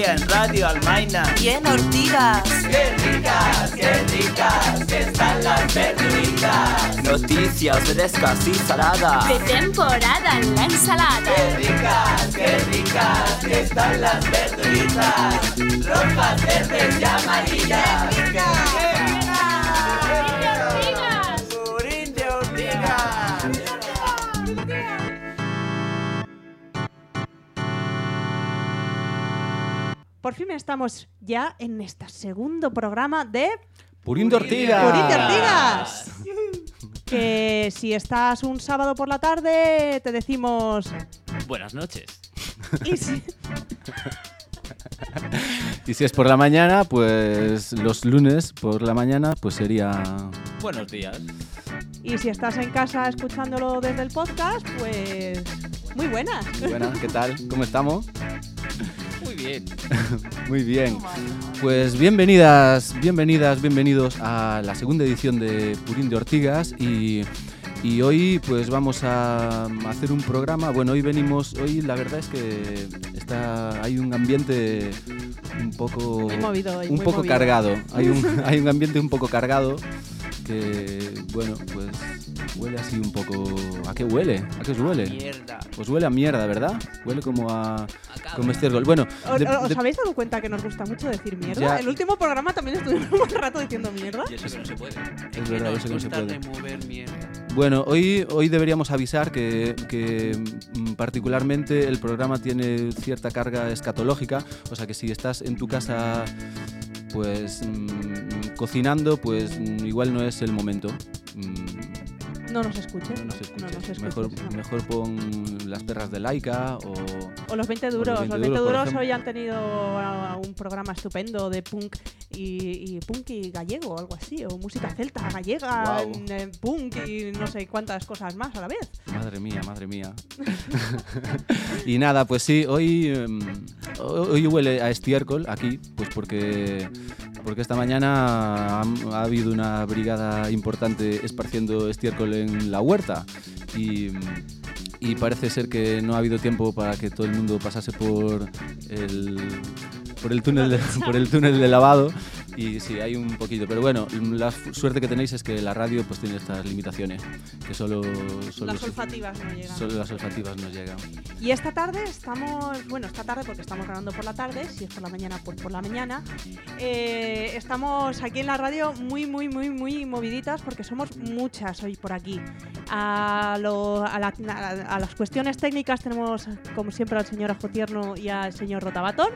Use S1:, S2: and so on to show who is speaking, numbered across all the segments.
S1: día en Radio Almaina
S2: y en Ortigas.
S1: ¡Qué ricas que están las verduritas! Noticias frescas y saladas.
S3: De temporada en la ensalada.
S1: ¡Qué ricas que están las verduritas! Rojas, verdes y amarillas. ¡Qué ricas! ¡Purín de Ortigas!
S4: Por fin estamos ya en este segundo programa de
S5: Purín de Ortigas.
S4: Purín de Ortigas. Que si estás un sábado por la tarde te decimos
S6: buenas noches.
S4: Y si...
S5: Y si es por la mañana, pues los lunes por la mañana, pues sería...
S6: Buenos días.
S4: Y si estás en casa escuchándolo desde el podcast, pues muy buenas.
S5: Muy buenas, ¿qué tal? ¿Cómo estamos?
S6: Muy bien.
S5: Muy bien. Pues bienvenidos a la segunda edición de Purín de Ortigas y hoy pues vamos a hacer un programa. Bueno, hoy la verdad es que hay un ambiente un poco
S4: muy movido,
S5: un poco movido. Cargado. Hay un ambiente un poco cargado que bueno, pues huele así un poco. ¿A qué huele? ¿A qué os huele?
S1: Mierda.
S5: Pues huele a mierda, ¿verdad? Huele como a estiércol. Bueno,
S4: ¿Os habéis dado cuenta que nos gusta mucho decir mierda?
S5: Ya.
S4: El último programa también estuvimos un rato diciendo mierda.
S6: Y eso que no se puede.
S5: Es verdad, eso que no se puede.
S1: Mover mierda.
S5: Bueno, hoy deberíamos avisar que particularmente el programa tiene cierta carga escatológica, o sea que si estás en tu casa pues cocinando, pues igual no es el momento.
S4: No nos escuches.
S5: No nos escuches.
S4: No.
S5: Mejor pon Las perras de Laika
S4: o Los 20 duros.
S5: Los 20
S4: Los 20
S5: duros
S4: duros hoy han tenido un programa estupendo de punk y punk y gallego o algo así, o música celta gallega,
S5: wow.
S4: Punk y no sé cuántas cosas más a la vez.
S5: Madre mía. Y nada, pues sí, hoy huele a estiércol aquí, pues porque esta mañana ha habido una brigada importante esparciendo estiércol en la huerta y parece ser que no ha habido tiempo para que todo el mundo pasase por el túnel de lavado. Y sí, hay un poquito, pero bueno, la suerte que tenéis es que la radio pues tiene estas limitaciones, que solo
S4: las olfativas no llegan.
S5: Solo las olfativas no llegan.
S4: Y esta tarde esta tarde porque estamos grabando por la tarde, si es por la mañana, pues por la mañana. Estamos aquí en la radio muy moviditas porque somos muchas hoy por aquí. A las cuestiones técnicas tenemos, como siempre, al señor Ajo Tierno y al señor Rotabatón.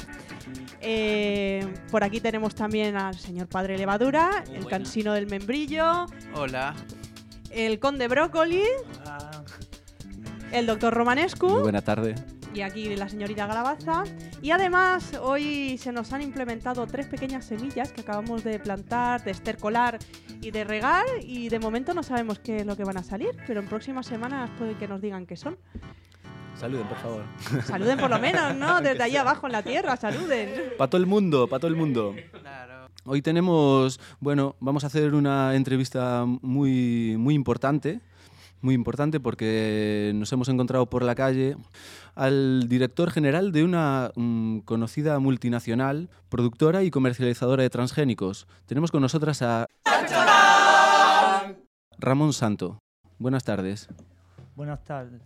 S4: Por aquí tenemos también al señor Padre Levadura, el cansino del membrillo.
S1: Hola.
S4: El conde Brócoli.
S1: Hola.
S4: El doctor Romanescu.
S5: Muy buena tarde.
S4: Y aquí la señorita Galabaza. Y además hoy se nos han implementado 3 pequeñas semillas que acabamos de plantar, de estercolar y de regar. Y de momento no sabemos qué es lo que van a salir, pero en próximas semanas puede que nos digan qué son.
S5: Saluden, por favor.
S4: Saluden por lo menos, ¿no? Desde ahí abajo en la tierra, saluden.
S5: Para todo el mundo.
S1: Claro.
S5: Hoy vamos a hacer una entrevista muy importante porque nos hemos encontrado por la calle al director general de una conocida multinacional, productora y comercializadora de transgénicos. Tenemos con nosotras a Ramón Santo. Buenas tardes.
S7: Buenas tardes.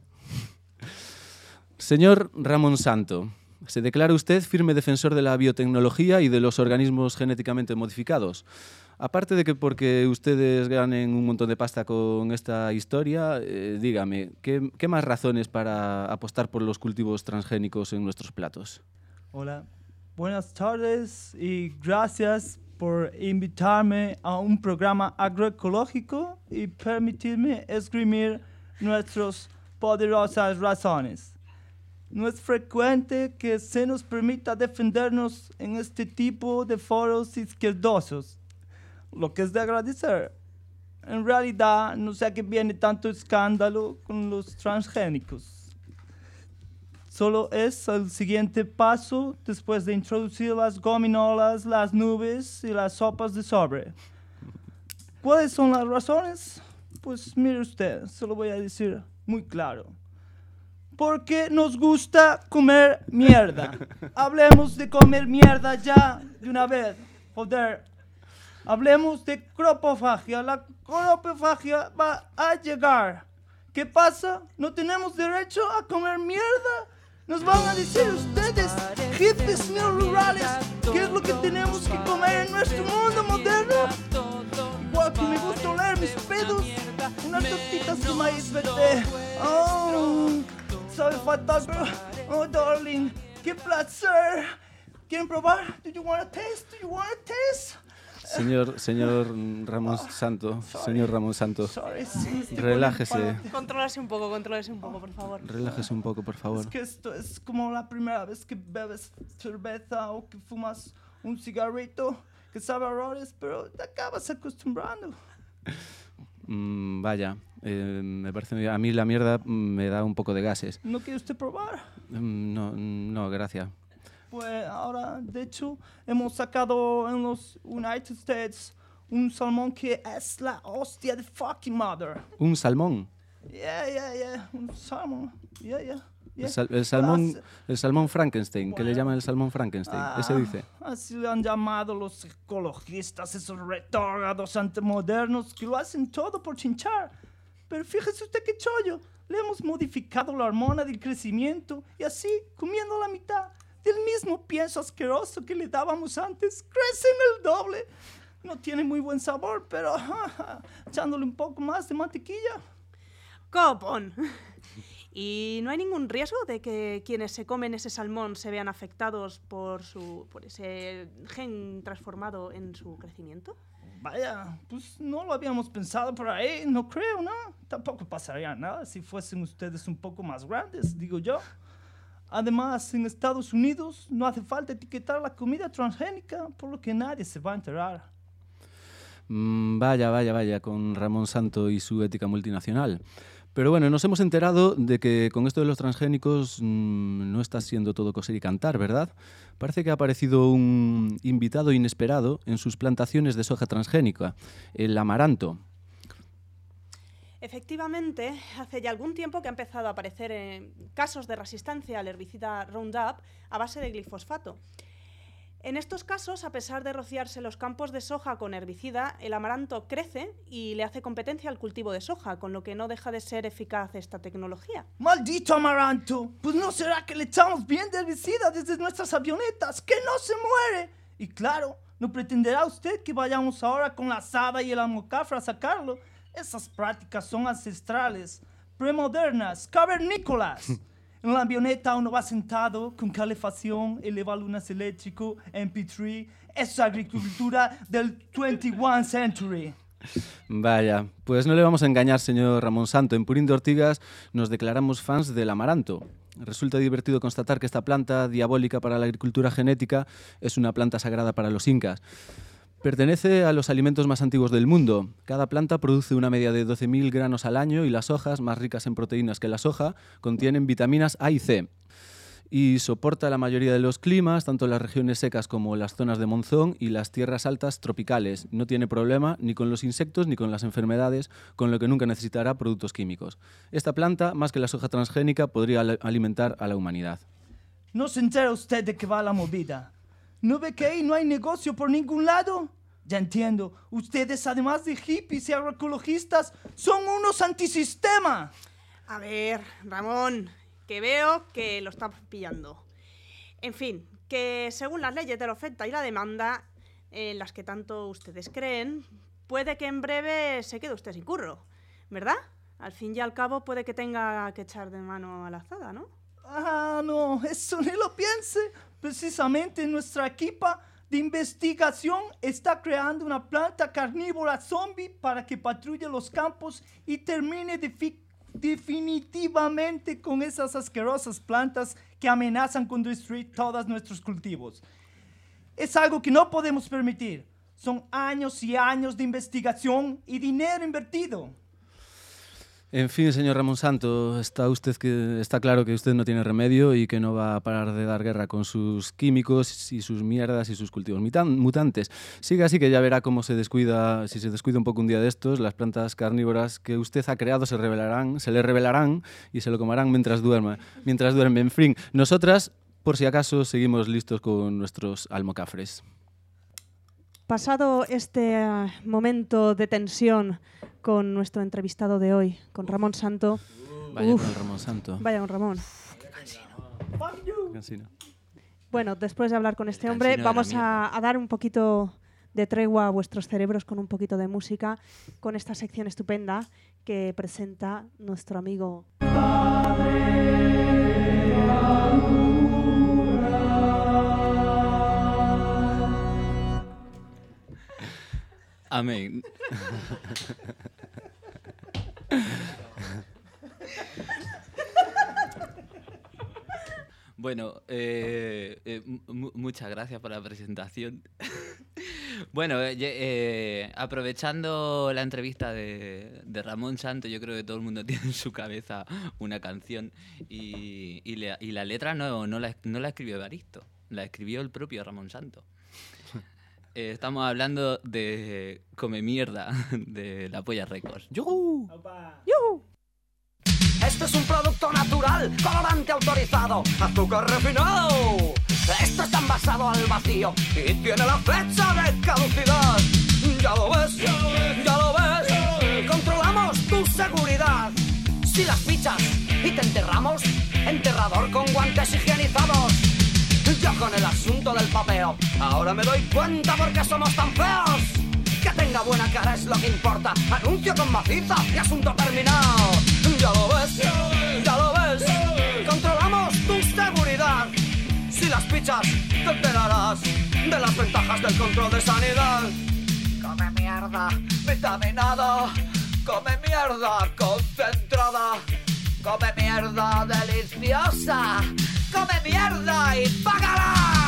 S5: Señor Ramón Santo, ¿se declara usted firme defensor de la biotecnología y de los organismos genéticamente modificados? Aparte de que porque ustedes ganen un montón de pasta con esta historia, dígame, ¿qué más razones para apostar por los cultivos transgénicos en nuestros platos?
S7: Hola, buenas tardes y gracias por invitarme a un programa agroecológico y permitirme esgrimir nuestras poderosas razones. No es frecuente que se nos permita defendernos en este tipo de foros izquierdosos, lo que es de agradecer. En realidad, no sé a qué viene tanto escándalo con los transgénicos. Solo es el siguiente paso después de introducir las gominolas, las nubes y las sopas de sobre. ¿Cuáles son las razones? Pues mire usted, se lo voy a decir muy claro. porque nos gusta comer mierda. Hablemos de comer mierda ya de una vez. Joder. Hablemos de cropofagia. La cropofagia va a llegar. ¿Qué pasa? ¿No tenemos derecho a comer mierda? Nos van a decir ustedes, hippies neorurales, qué es lo que tenemos que comer en nuestro mundo moderno. Igual que me gusta oler mis pedos, unas tortitas de maíz verde. Oh, sabe fatal, pero oh, darling, qué placer. ¿Quieren probar? Do you want a taste? Do you want a taste?
S5: Señor Ramón Santo, señor Ramón Santo,
S7: Sorry, sí, estoy
S5: relájese.
S7: poniendo
S4: Contrólase un poco, por favor.
S5: Relájese un poco, por favor.
S7: Es que esto es como la primera vez que bebes cerveza o que fumas un cigarrito que sabe a horrores, pero te acabas acostumbrando.
S5: Vaya, me parece... A mí la mierda me da un poco de gases.
S7: ¿No quiere usted probar?
S5: No, gracias.
S7: Pues ahora, de hecho, hemos sacado en los United States un salmón que es la hostia de fucking mother.
S5: ¿Un salmón?
S7: Yeah, un salmón. Yeah.
S5: El salmón Frankenstein, que le llaman el salmón Frankenstein, ese dice.
S7: Así le han llamado los ecologistas, esos retrógrados antemodernos que lo hacen todo por chinchar. Pero fíjese usted qué chollo, le hemos modificado la hormona del crecimiento y así, comiendo la mitad del mismo pienso asqueroso que le dábamos antes, crecen el doble. No tiene muy buen sabor, pero echándole un poco más de mantequilla.
S4: ¡Copón! ¿Y no hay ningún riesgo de que quienes se comen ese salmón se vean afectados por ese gen transformado en su crecimiento?
S7: Vaya, pues no lo habíamos pensado por ahí, no creo, ¿no? Tampoco pasaría nada si fuesen ustedes un poco más grandes, digo yo. Además, en Estados Unidos no hace falta etiquetar la comida transgénica, por lo que nadie se va a enterar.
S5: Vaya, con Ramón Santo y su ética multinacional. Pero bueno, nos hemos enterado de que con esto de los transgénicos no está siendo todo coser y cantar, ¿verdad? Parece que ha aparecido un invitado inesperado en sus plantaciones de soja transgénica, el amaranto.
S4: Efectivamente, hace ya algún tiempo que ha empezado a aparecer casos de resistencia al herbicida Roundup a base de glifosfato. En estos casos, a pesar de rociarse los campos de soja con herbicida, el amaranto crece y le hace competencia al cultivo de soja, con lo que no deja de ser eficaz esta tecnología.
S7: ¡Maldito amaranto! Pues no será que le echamos bien de herbicida desde nuestras avionetas, ¡que no se muere! Y claro, no pretenderá usted que vayamos ahora con la azada y el almocafre a sacarlo. Esas prácticas son ancestrales, premodernas, cavernícolas. En la avioneta uno va sentado con calefacción, elevalunas eléctrico, MP3. Es agricultura del 21st century.
S5: Vaya, pues no le vamos a engañar, señor Ramón Santo. En Purín de Ortigas nos declaramos fans del amaranto. Resulta divertido constatar que esta planta diabólica para la agricultura genética es una planta sagrada para los incas. Pertenece a los alimentos más antiguos del mundo. Cada planta produce una media de 12.000 granos al año y las hojas, más ricas en proteínas que la soja, contienen vitaminas A y C. Y soporta la mayoría de los climas, tanto las regiones secas como las zonas de monzón y las tierras altas tropicales. No tiene problema ni con los insectos ni con las enfermedades, con lo que nunca necesitará productos químicos. Esta planta, más que la soja transgénica, podría alimentar a la humanidad.
S7: ¿No se entera usted de qué va la movida? ¿No ve que ahí no hay negocio por ningún lado? Ya entiendo, ustedes además de hippies y agroecologistas son unos antisistema.
S4: A ver, Ramón, que veo que lo está pillando. En fin, que según las leyes de la oferta y la demanda, en las que tanto ustedes creen, puede que en breve se quede usted sin curro, ¿verdad? Al fin y al cabo puede que tenga que echar de mano a la azada, ¿no?
S7: Ah, no, eso ni lo piense. Precisamente nuestra equipa de investigación está creando una planta carnívora zombie para que patrulle los campos y termine definitivamente con esas asquerosas plantas que amenazan con destruir todos nuestros cultivos. Es algo que no podemos permitir. Son años y años de investigación y dinero invertido.
S5: En fin, señor Ramón Santo, está claro que usted no tiene remedio y que no va a parar de dar guerra con sus químicos y sus mierdas y sus cultivos mutantes. Siga así que ya verá cómo si se descuida un poco un día de estos, las plantas carnívoras que usted ha creado se le revelarán y se lo comerán mientras duerme. En fin, nosotras, por si acaso, seguimos listos con nuestros almocafres.
S4: Pasado este momento de tensión con nuestro entrevistado de hoy, con Ramón Santo.
S5: Vaya con Ramón Santo.
S4: Vaya con Ramón.
S5: Qué cansino.
S4: Bueno, después de hablar con este hombre, vamos a dar un poquito de tregua a vuestros cerebros con un poquito de música, con esta sección estupenda que presenta nuestro amigo...
S6: Amén. Bueno, muchas gracias por la presentación. Bueno, aprovechando la entrevista de Ramón Santo, yo creo que todo el mundo tiene en su cabeza una canción y la letra no la escribió Evaristo, la escribió el propio Ramón Santo. Estamos hablando de Come Mierda, de La Polla Records. ¡Yuhu!
S4: ¡Yuhu!
S1: Esto es un producto natural, colorante autorizado, azúcar refinado. Esto está envasado al vacío y tiene la fecha de caducidad. Ya lo ves, ya lo ves. Controlamos tu seguridad. Si las fichas y te enterramos, enterrador con guantes higienizados. Yo con el asunto del papeo, ahora me doy cuenta por qué somos tan feos. Que tenga buena cara es lo que importa. Anuncio con maciza y asunto terminado. Ya lo ves, ya lo ves. Controlamos tu seguridad. Si las pichas te enterarás de las ventajas del control de sanidad. Come mierda vitaminada. Come mierda concentrada. Come mierda deliciosa. Come mierda y págala.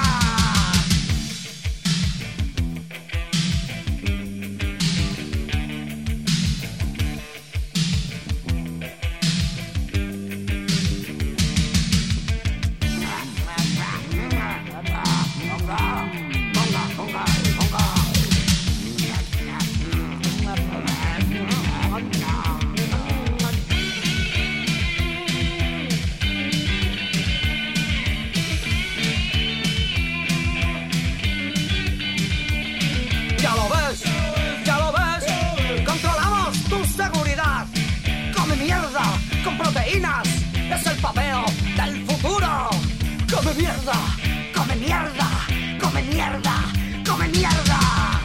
S1: Es el papeo del futuro. Come mierda, come mierda, come mierda, come mierda.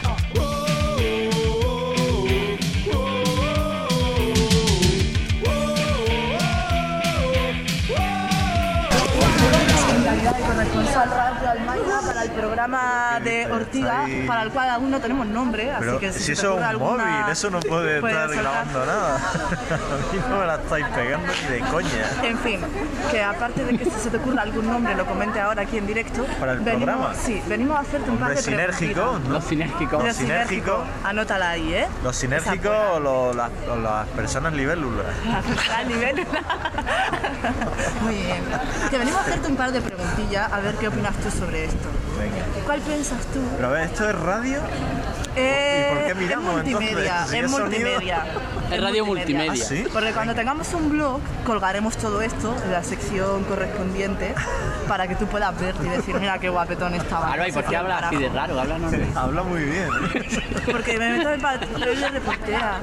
S2: En calidad de corresponsal Radio Almaina para el programa de Ortiga, para el cual aún no tenemos nombre, así
S8: pero
S2: que
S8: si eso es un móvil, eso no puede estar
S2: saltar.
S8: grabando nada. A mí no me la estáis pegando ni de coña.
S2: En fin, que aparte de que si se te ocurra algún nombre lo comente ahora aquí en directo.
S8: ¿Para el programa?
S2: Sí, venimos a hacerte un par de
S8: sinérgico,
S2: preguntitas.
S8: ¿no?
S6: Los sinérgicos.
S2: Los sinérgicos, anótala ahí, ¿eh?
S8: Los sinérgicos o las personas libélulas.
S2: A nivel. Muy bien. Que venimos a hacerte un par de preguntillas a ver qué opinas tú sobre esto.
S8: Venga.
S2: ¿Cuál piensas tú?
S8: Pero a ver, ¿esto es radio? ¿Y por qué miramos
S2: es multimedia,
S8: entonces? ¿Si
S2: es
S8: es sonido?
S2: multimedia.
S6: Es radio multimedia.
S8: ¿Ah, sí?
S2: Porque cuando tengamos un blog, colgaremos todo esto en la sección correspondiente para que tú puedas verte y decir, mira qué guapetón estaba.
S6: Claro, ¿y por qué hablas así de raro? Habla normal.
S8: Habla muy bien.
S2: Porque me meto en papel de reportera.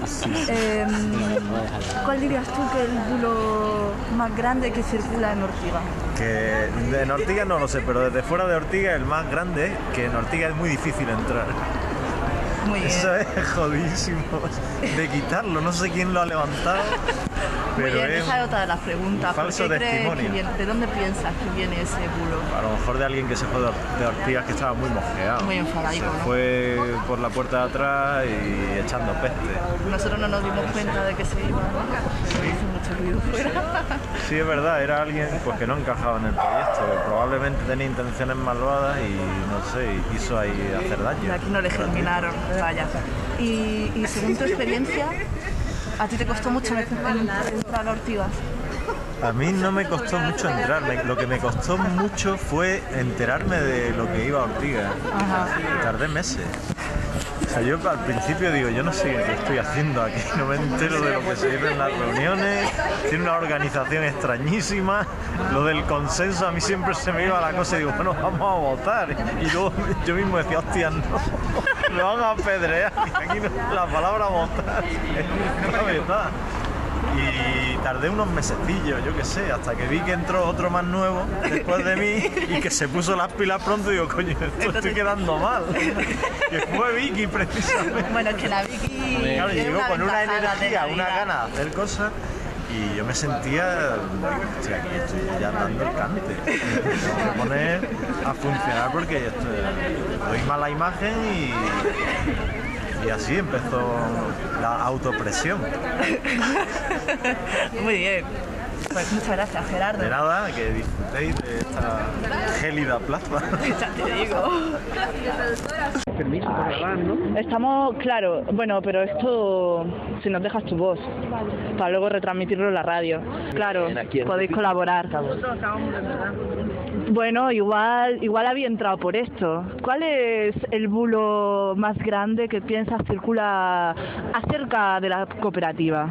S2: ¿Cuál dirías tú que es el bulo más grande que circula en Ortiga?
S8: Que en Ortiga no lo sé, pero desde fuera de Ortiga el más grande es que en Ortiga es muy difícil entrar.
S2: Muy bien.
S8: Eso es jodidísimo de quitarlo, no sé quién lo ha levantado,
S2: Muy
S8: pero
S2: bien,
S8: es
S2: esa es otra de las preguntas. ¿Por
S8: falso
S2: qué crees que
S8: testimonio.
S2: viene? ¿De dónde piensas que viene ese bulo?
S8: A lo mejor de alguien que se fue de Ortigas que estaba muy mosqueado.
S2: Muy enfadaico,
S8: Se
S2: ¿no?
S8: fue por la puerta de atrás y echando peste.
S2: Nosotros no nos dimos cuenta de que se iba, ¿no? Se hizo mucho ruido fuera.
S8: Sí, es verdad, era alguien pues, que no encajaba en el proyecto, que probablemente tenía intenciones malvadas y no sé, y quiso ahí hacer
S2: Y
S8: daño.
S2: aquí no le germinaron, vaya. Y según tu experiencia, ¿A ti te costó mucho entrar a Ortigas?
S8: A mí no me costó mucho entrar, lo que me costó mucho fue enterarme de lo que iba a Ortigas. Tardé meses. O sea, yo al principio digo, yo no sé qué estoy haciendo aquí, no me entero de lo que se dice en las reuniones, tiene una organización extrañísima, lo del consenso a mí siempre se me iba la cosa y digo, bueno, vamos a votar. Y luego yo mismo decía, hostia, no, me van a apedrear, y aquí no, la palabra votar es la verdad. Y tardé unos mesecillos, yo qué sé, hasta que vi que entró otro más nuevo después de mí y que se puso las pilas pronto y digo, coño, estoy quedando mal. Que fue Vicky precisamente.
S2: Bueno, es que la Vicky...
S8: Claro, llegó con una energía,
S2: de
S8: una gana de hacer cosas y yo me sentía, hostia, aquí estoy ya dando el cante. Me tengo que poner a funcionar porque doy mala imagen y así empezó la autopresión.
S2: Muy bien. Pues muchas gracias, Gerardo.
S8: De nada, que disfrutéis de esta gélida plaza.
S2: Ya te digo.
S9: Permiso para grabar, ¿no?
S2: Estamos, claro, bueno, pero esto, si nos dejas tu voz, para luego retransmitirlo en la radio. Claro, podéis colaborar. Bueno, igual había entrado por esto. ¿Cuál es el bulo más grande que piensas circula acerca de la cooperativa?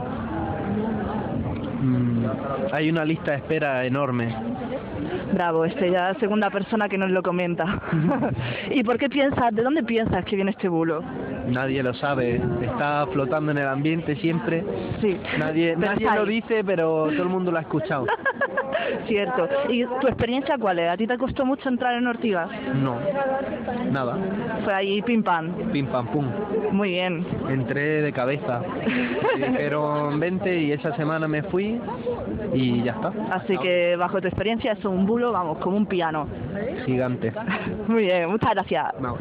S9: Hay una lista de espera enorme.
S2: Bravo, ya es la segunda persona que nos lo comenta. ¿Y por qué piensas, de dónde piensas que viene este bulo?
S9: Nadie lo sabe, está flotando en el ambiente siempre.
S2: Sí.
S9: Nadie lo dice, pero todo el mundo lo ha escuchado.
S2: Cierto. ¿Y tu experiencia cuál es? ¿A ti te costó mucho entrar en Ortigas?
S9: No, nada.
S2: Fue ahí pim pam.
S9: Pim pam pum.
S2: Muy bien.
S9: Entré de cabeza. Me dijeron 20 y esa semana me fui y ya está.
S2: Así que bajo tu experiencia es un bulo, vamos, como un piano.
S9: Gigante.
S2: Muy bien, muchas gracias.
S9: No.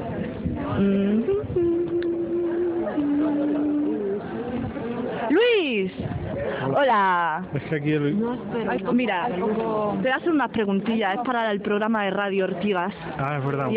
S2: Luis, hola.
S9: Es que aquí
S2: Mira, te voy a hacer unas preguntillas, es para el programa de Radio Ortigas.
S9: Ah, es verdad.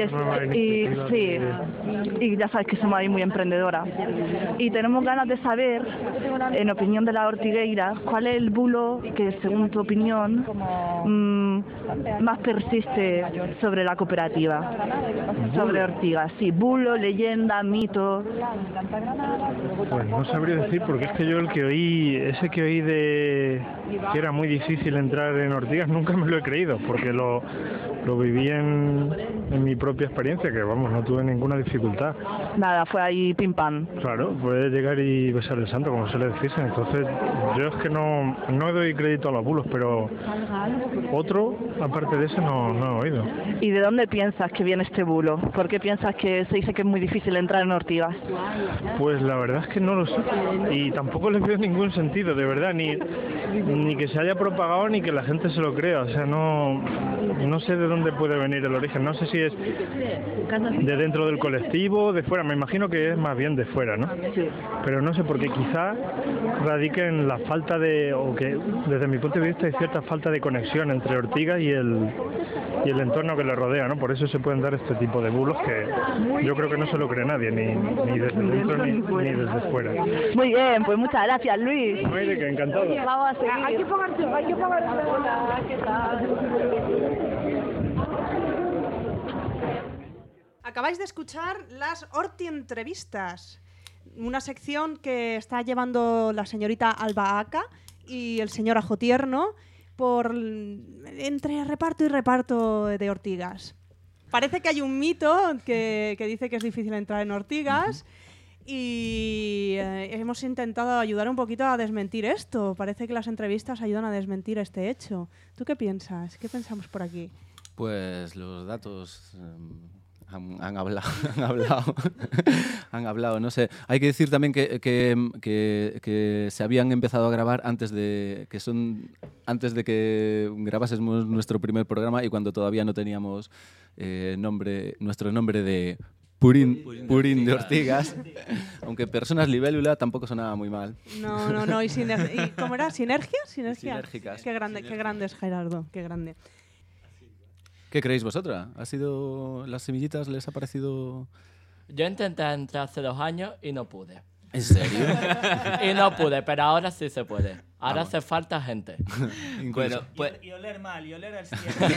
S2: Y ya sabes que somos ahí muy emprendedoras. Y tenemos ganas de saber, en opinión de la Ortigueira, cuál es el bulo que, según tu opinión, más persiste sobre la cooperativa, sobre Ortigas. Sí, bulo, leyenda, mito.
S10: Pues no sabría decir, porque es que yo ese que oí de que era muy difícil entrar en Ortigas, nunca me lo he creído, porque lo viví en mi propia experiencia, que vamos, no tuve ninguna dificultad.
S2: Nada, fue ahí pim pam.
S10: Claro, puede llegar y besar el santo, como suele decirse. Entonces, yo es que no doy crédito a los bulos, pero otro, aparte de ese, no he oído.
S2: ¿Y de dónde piensas que viene este bulo? ¿Por qué piensas que se dice que es muy difícil entrar en Ortigas?
S10: Pues la verdad es que no lo sé. Y tampoco le veo ningún sentido, de verdad, ni que se haya propagado ni que la gente se lo crea. O sea, no sé de dónde puede venir el origen. No sé si es de dentro del colectivo, de fuera. Me imagino que es más bien de fuera, ¿no?
S2: Sí.
S10: Pero no sé, porque quizá radique en la falta o que desde mi punto de vista hay cierta falta de conexión entre Ortigas y el entorno que le rodea, ¿no? Por eso se pueden dar este tipo de bulos que yo creo que no se lo cree nadie, ni desde dentro ni desde fuera.
S2: Muy bien, pues muchas gracias, Luis.
S10: No hay de qué, encantado.
S2: Vamos a seguir.
S11: Hay que pagarse. Hola, ¿qué tal?
S4: Acabáis de escuchar las Orti Entrevistas, una sección que está llevando la señorita Alba Aca y el señor Ajo Tierno entre reparto y reparto de Ortigas. Parece que hay un mito que dice que es difícil entrar en Ortigas y hemos intentado ayudar un poquito a desmentir esto. Parece que las entrevistas ayudan a desmentir este hecho. ¿Tú qué piensas? ¿Qué pensamos por aquí?
S5: Pues los datos han hablado, no sé. Hay que decir también que se habían empezado a grabar antes de que grabásemos nuestro primer programa y cuando todavía no teníamos nuestro nombre de Purín de Ortigas, aunque Personas Libélula tampoco sonaba muy mal.
S4: No. ¿Y cómo era? ¿Sinergia?
S5: Sinérgicas.
S4: Qué grande es Gerardo, qué grande.
S5: ¿Qué creéis vosotras? ¿Ha sido las semillitas? ¿Les ha parecido...?
S12: Yo intenté entrar hace 2 años y no pude.
S5: ¿En serio?
S12: Y no pude, pero ahora sí se puede. Ahora hace falta gente.
S6: Bueno, pues...
S7: Y oler mal, y oler al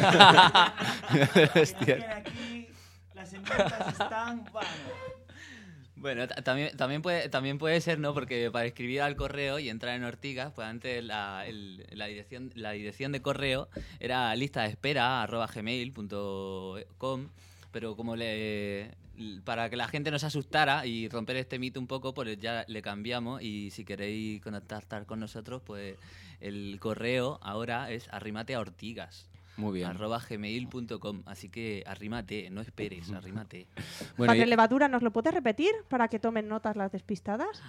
S7: aquí las enmiendas están...
S6: Bueno, también puede ser, ¿no? Porque para escribir al correo y entrar en Ortigas, pues antes la dirección de correo era listadeespera@gmail.com, pero como para que la gente no se asustara y romper este mito un poco, pues ya le cambiamos, y si queréis contactar con nosotros, pues el correo ahora es arrimateaortigas.
S5: Muy bien.
S6: @gmail.com, así que arrímate, no esperes, arrímate.
S4: Bueno, Padre Levadura, ¿nos lo puedes repetir para que tomen notas las despistadas?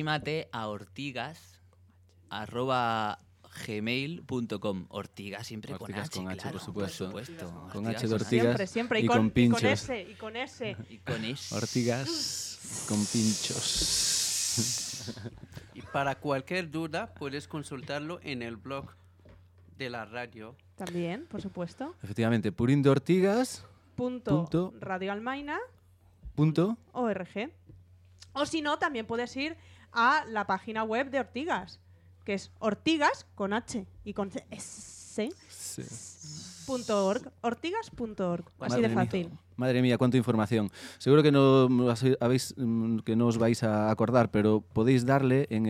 S6: arrimateaortigas@gmail.com. Ortigas siempre
S5: Ortigas
S6: con H,
S5: H,
S6: claro,
S5: por supuesto.
S6: Con
S5: H de Ortigas
S4: siempre.
S5: y con pinchos.
S4: Y con ese.
S5: Ortigas con pinchos.
S13: Y para cualquier duda puedes consultarlo en el blog de la radio.
S4: También, por supuesto.
S5: Efectivamente,
S4: purindortigas.radioalmaina.org. O si no, también puedes ir a la página web de Ortigas, que es Ortigas con H y con S. .org, ortigas.org, así de fácil.
S5: Madre mía, cuánta información. Seguro que no os vais a acordar, pero podéis darle en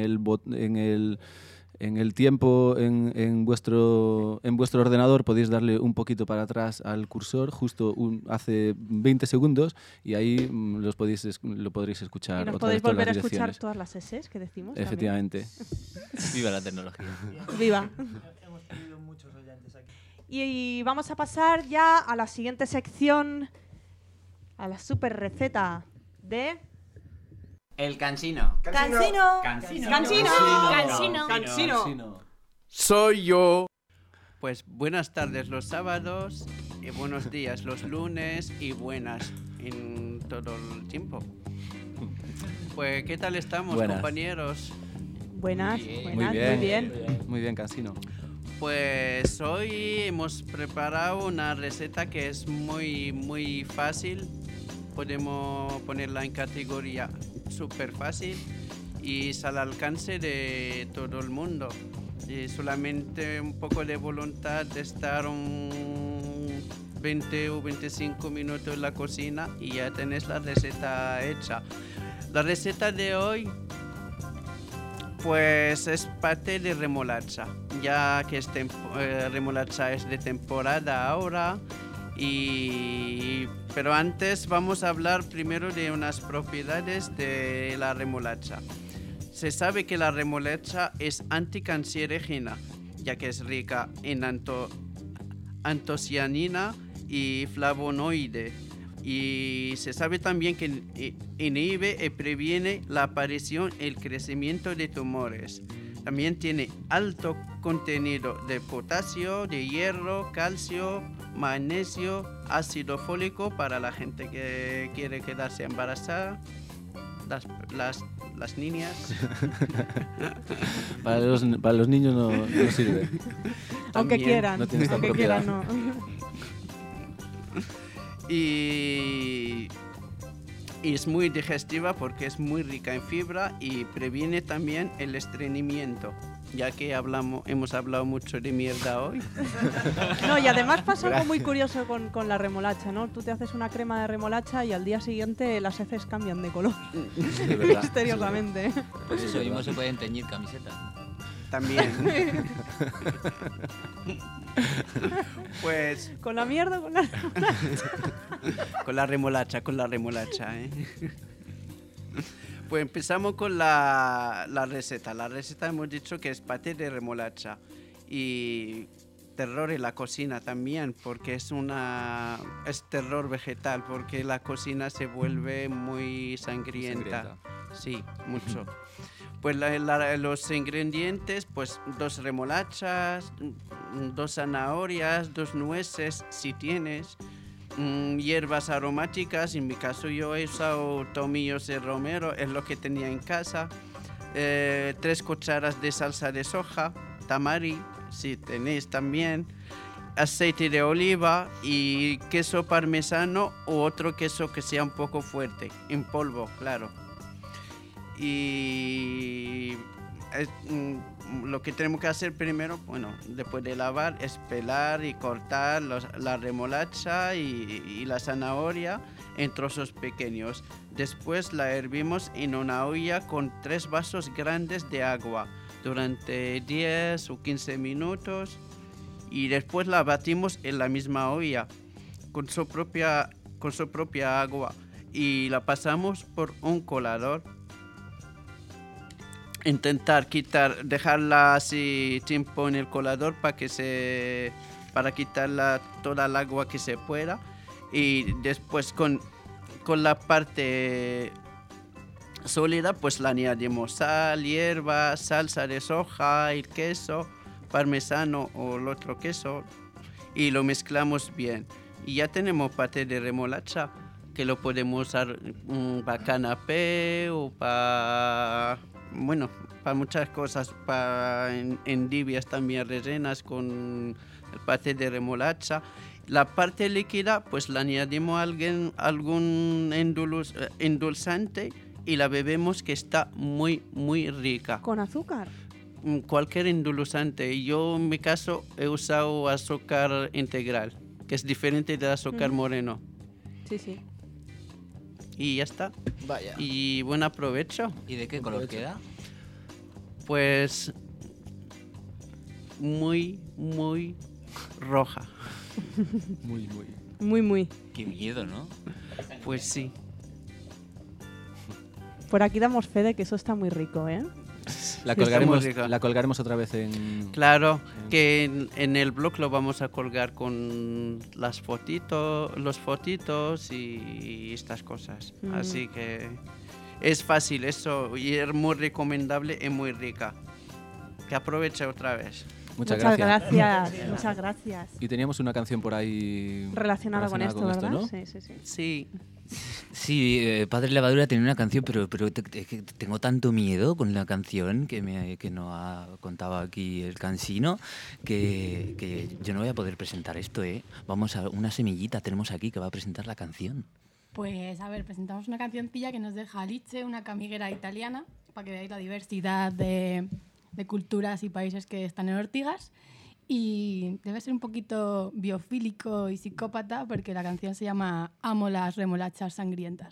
S5: el tiempo en vuestro ordenador, podéis darle un poquito para atrás al cursor, justo hace 20 segundos, y ahí lo podréis escuchar.
S4: Y nos
S5: otra
S4: podéis
S5: vez
S4: volver a
S5: las
S4: escuchar
S5: direcciones.
S4: todas las S que decimos.
S5: Efectivamente.
S6: Viva la tecnología.
S4: Viva.
S7: Hemos tenido muchos oyentes aquí.
S4: Y vamos a pasar ya a la siguiente sección, a la super receta de...
S6: El cansino.
S3: Cansino.
S13: Soy yo. Pues buenas tardes los sábados, y buenos días los lunes, y buenas en todo el tiempo. Pues, ¿qué tal estamos, compañeros?
S4: Buenas,
S5: Muy bien. Muy bien, cansino.
S13: Pues hoy hemos preparado una receta que es muy fácil. Podemos ponerla en categoría súper fácil y está al alcance de todo el mundo. Y solamente un poco de voluntad de estar 20 o 25 minutos en la cocina y ya tenés la receta hecha. La receta de hoy pues es paté de remolacha, ya que remolacha es de temporada ahora. Pero antes vamos a hablar primero de unas propiedades de la remolacha. Se sabe que la remolacha es anticancerígena, ya que es rica en antocianina y flavonoide. Y se sabe también que inhibe y previene la aparición y el crecimiento de tumores. También tiene alto contenido de potasio, de hierro, calcio, magnesio, ácido fólico para la gente que quiere quedarse embarazada, las niñas.
S5: Para los niños no sirve.
S4: Aunque
S13: También.
S4: quieran,
S5: No tiene esta
S4: aunque
S5: propiedad.
S4: quieran, no.
S13: Y es muy digestiva porque es muy rica en fibra y previene también el estreñimiento, ya que hemos hablado mucho de mierda hoy.
S4: No, y además pasa algo muy curioso con la remolacha, ¿no? Tú te haces una crema de remolacha y al día siguiente las heces cambian de color.
S5: De verdad.
S4: Misteriosamente.
S6: Pues eso mismo se pueden teñir camisetas.
S13: También. Pues
S4: ¿Con la mierda o con la remolacha?
S13: con la remolacha, ¿eh? Pues empezamos con la receta. La receta hemos dicho que es paté de remolacha y terror en la cocina también, porque es terror vegetal, porque la cocina se vuelve muy sangrienta. Sí, mucho. Pues los ingredientes, pues 2 remolachas, 2 zanahorias, 2 nueces si tienes, hierbas aromáticas. En mi caso yo he usado tomillos de romero, es lo que tenía en casa, 3 cucharas de salsa de soja, tamari si tenéis también, aceite de oliva y queso parmesano u otro queso que sea un poco fuerte, en polvo, claro. Y lo que tenemos que hacer primero, bueno, después de lavar, es pelar y cortar la remolacha y la zanahoria en trozos pequeños. Después la hervimos en una olla con 3 vasos grandes de agua durante 10 o 15 minutos y después la batimos en la misma olla con su propia agua y la pasamos por un colador. Intentar dejarla así tiempo en el colador para quitarla toda el agua que se pueda y después con la parte sólida pues le añadimos sal, hierba, salsa de soja, el queso, parmesano o el otro queso y lo mezclamos bien y ya tenemos paté de remolacha que lo podemos usar para canapé o para muchas cosas, para endivias también rellenas con el paté de remolacha. La parte líquida pues le añadimos algún endulzante y la bebemos que está muy muy rica.
S4: ¿Con azúcar?
S13: Cualquier endulzante. Yo en mi caso he usado azúcar integral, que es diferente del azúcar moreno.
S4: Sí.
S13: Y ya está.
S6: Vaya.
S13: Y buen aprovecho.
S6: ¿Y de qué color queda?
S13: Pues muy, muy roja.
S4: Muy.
S6: Qué miedo, ¿no?
S13: Pues sí.
S4: Por aquí damos fe de que eso está muy rico, ¿eh?
S5: La colgaremos otra vez en...
S13: Claro, que en el blog lo vamos a colgar con los fotitos y estas cosas. Así que es fácil eso y es muy recomendable y muy rica. Que aproveche otra vez.
S5: Muchas
S4: gracias.
S5: Y teníamos una canción por ahí
S4: relacionada con esto, ¿verdad?
S5: ¿no?
S6: Sí, Padre Levadura tiene una canción, pero tengo tanto miedo con la canción que nos ha contado aquí el Cansino que yo no voy a poder presentar esto, ¿eh? Vamos a una semillita tenemos aquí que va a presentar la canción.
S14: Pues a ver, presentamos una cancioncilla que nos deja Alice, una camiguera italiana, para que veáis la diversidad de culturas y países que están en Ortigas. Y debe ser un poquito biofílico y psicópata porque la canción se llama Amo las remolachas sangrientas.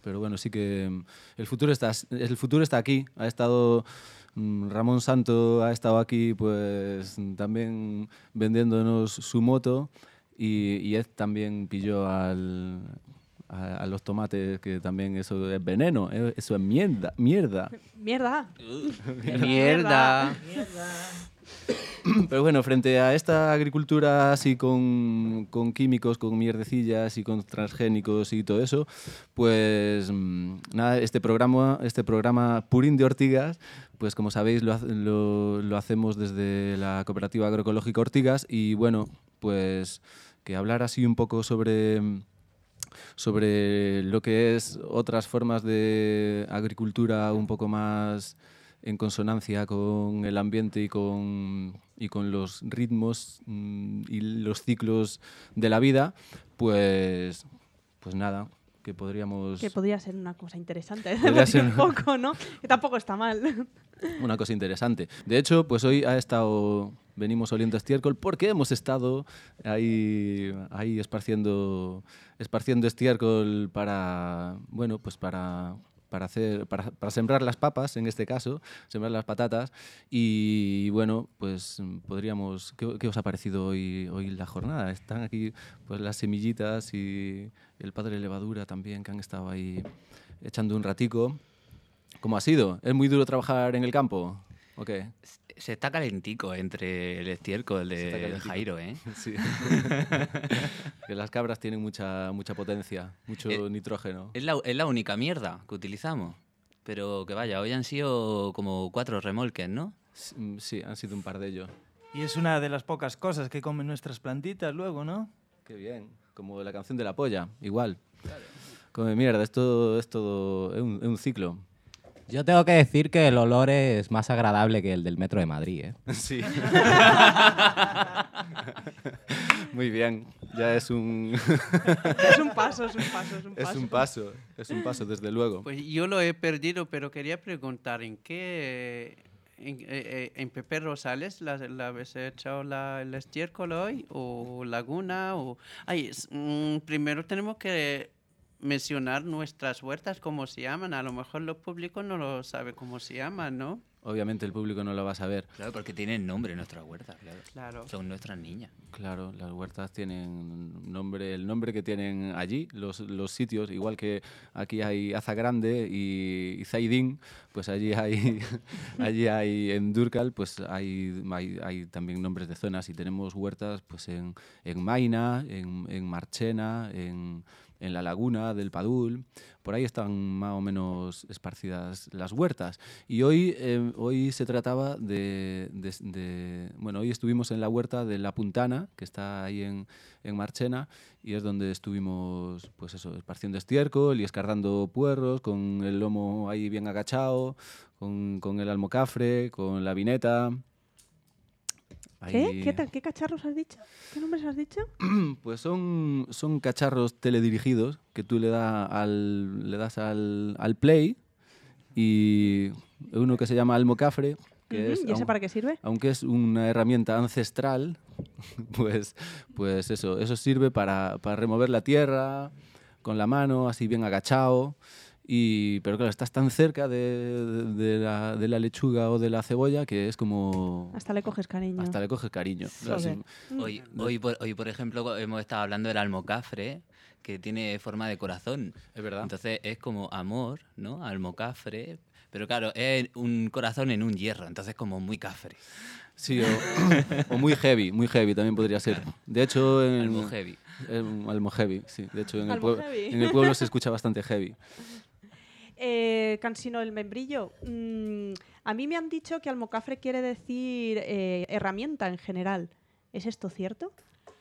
S5: pero bueno, sí que el futuro está aquí. Ha estado Ramón Santo, ha estado aquí pues también vendiéndonos su moto y Ed también pilló a los tomates, que también eso es veneno, eso es mierda.
S4: Mierda.
S13: Mierda.
S5: Pero bueno, frente a esta agricultura así con químicos, con mierdecillas y con transgénicos y todo eso, pues nada, este programa Purín de Ortigas, pues como sabéis lo hacemos desde la Cooperativa Agroecológica Ortigas y bueno, pues que hablar así un poco sobre lo que es otras formas de agricultura un poco más en consonancia con el ambiente y con los ritmos y los ciclos de la vida, pues nada, que podríamos...
S4: Que podría ser una cosa interesante,
S5: Podría ser
S4: un poco, ¿no? Que tampoco está mal.
S5: Una cosa interesante. De hecho, pues hoy venimos oliendo estiércol porque hemos estado ahí esparciendo estiércol para sembrar las papas, en este caso, sembrar las patatas. Y bueno, pues podríamos... ¿Qué os ha parecido hoy la jornada? Están aquí pues las semillitas y el padre Levadura también, que han estado ahí echando un ratico. ¿Cómo ha sido? ¿Es muy duro trabajar en el campo? ¿O qué?
S6: Se está calentico entre el estiércol de Jairo, ¿eh?
S5: Sí. Que las cabras tienen mucha potencia, mucho nitrógeno.
S6: Es la única mierda que utilizamos. Pero que vaya, hoy han sido como 4 remolques, ¿no?
S5: Sí, han sido un par de ellos.
S7: Y es una de las pocas cosas que comen nuestras plantitas luego, ¿no?
S5: Qué bien. Como la canción de la polla, igual. Claro. Come mierda, es todo un ciclo.
S15: Yo tengo que decir que el olor es más agradable que el del metro de Madrid, ¿eh?
S5: Sí. Muy bien, ya es un...
S4: Es un paso.
S5: Es un paso, desde luego.
S13: Pues yo lo he perdido, pero quería preguntar, ¿en Pepe Rosales la habéis echado el estiércol hoy? ¿O Laguna? Primero tenemos que mencionar nuestras huertas, cómo se llaman. A lo mejor el público no lo sabe cómo se llaman, ¿no?
S5: Obviamente el público no lo va a saber.
S6: Claro, porque tienen nombre nuestras huertas,
S13: claro.
S6: Son nuestras niñas.
S5: Claro, las huertas tienen nombre, el nombre que tienen allí, los sitios, igual que aquí hay Azagrande y Zaidín, pues allí hay en Durcal, pues hay también nombres de zonas y tenemos huertas pues en Maina, en Marchena, en la laguna del Padul. Por ahí están más o menos esparcidas las huertas. Y hoy se trataba bueno, hoy estuvimos en la huerta de La Puntana, que está ahí en Marchena, y es donde estuvimos, pues eso, esparciendo estiércol y escardando puerros, con el lomo ahí bien agachado, con el almocafre, con la vineta.
S4: ¿Qué? ¿Qué cacharros has dicho? ¿Qué nombres has dicho?
S5: Pues son cacharros teledirigidos que tú le das al play, y uno que se llama almocafre, que
S4: ¿Y ese para qué sirve?
S5: Aunque es una herramienta ancestral, pues eso sirve para remover la tierra con la mano, así bien agachado. Pero claro, estás tan cerca de la lechuga o de la cebolla que es como...
S4: Hasta le coges cariño.
S6: Hoy, por ejemplo, hemos estado hablando del almocafre, que tiene forma de corazón.
S5: Es verdad.
S6: Entonces es como amor, ¿no? Almocafre. Pero claro, es un corazón en un hierro, entonces como muy cafre.
S5: Sí, o muy heavy también podría ser. De hecho...
S6: Almo heavy.
S5: Almo heavy, sí. De hecho, en el pueblo se escucha bastante heavy.
S4: Cansino, el membrillo. A mí me han dicho que almocafre quiere decir herramienta en general. ¿Es esto cierto?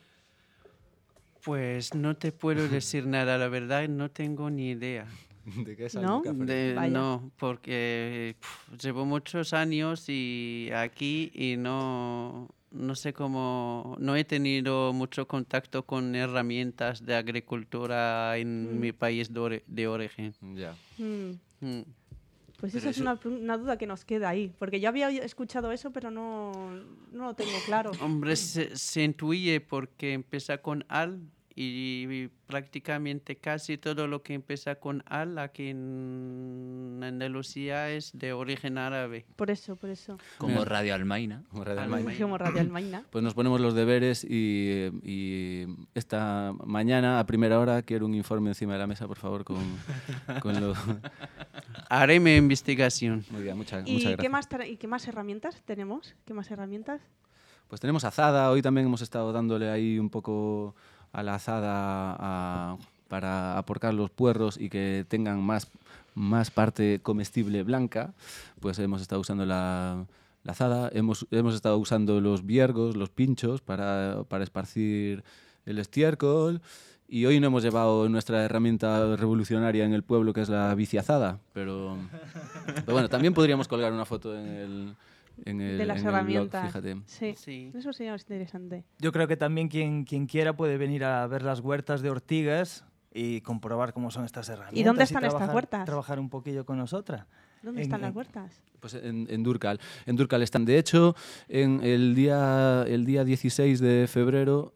S13: Pues no te puedo decir nada, la verdad no tengo ni idea.
S5: ¿De qué es
S13: almocafre? No, porque llevo muchos años aquí y no sé cómo... No he tenido mucho contacto con herramientas de agricultura en mi país de origen.
S5: Ya.
S4: Pues esa es una duda que nos queda ahí, porque yo había escuchado eso, pero no lo tengo claro.
S13: Hombre, se intuye porque empieza con al y prácticamente casi todo lo que empieza con al aquí en Andalucía es de origen árabe.
S4: Por eso.
S6: Como Radio Almaina.
S4: Como Radio Almaina.
S5: Pues nos ponemos los deberes y esta mañana a primera hora quiero un informe encima de la mesa, por favor, con lo...
S13: Haré mi investigación.
S5: Muy bien, muchas
S4: ¿Y
S5: gracias.
S4: qué más herramientas tenemos? ¿Qué más herramientas?
S5: Pues tenemos azada, hoy también hemos estado dándole ahí un poco a la azada para aporcar los puerros y que tengan más parte comestible blanca, pues hemos estado usando la azada, hemos estado usando los viergos, los pinchos para esparcir el estiércol, y hoy no hemos llevado nuestra herramienta revolucionaria en el pueblo, que es la biciazada, pero bueno, también podríamos colgar una foto en
S4: de las herramientas.
S5: Blog, fíjate.
S4: Sí, eso sería interesante.
S7: Yo creo que también quien quiera puede venir a ver las huertas de Ortigas y comprobar cómo son estas herramientas.
S4: ¿Y dónde están estas huertas?
S7: Trabajar un poquillo con nosotras.
S4: ¿Dónde están las huertas?
S5: Pues en Durcal. En Durcal están. De hecho, en el día 16 de febrero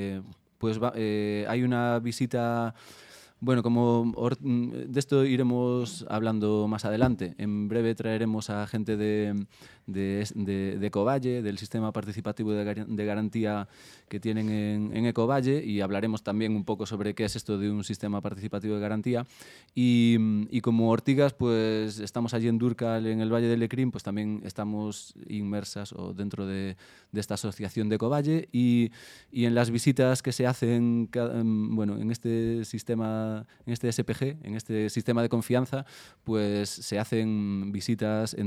S5: hay una visita. Bueno, de esto iremos hablando más adelante. En breve traeremos a gente de Ecovalle, del sistema participativo de garantía que tienen en Ecovalle, y hablaremos también un poco sobre qué es esto de un sistema participativo de garantía. Y como Ortigas, pues estamos allí en Durcal, en el Valle del Lecrín, pues también estamos inmersas o dentro de esta asociación de Ecovalle, y en las visitas que se hacen en este sistema, en este SPG, en este sistema de confianza, pues se hacen visitas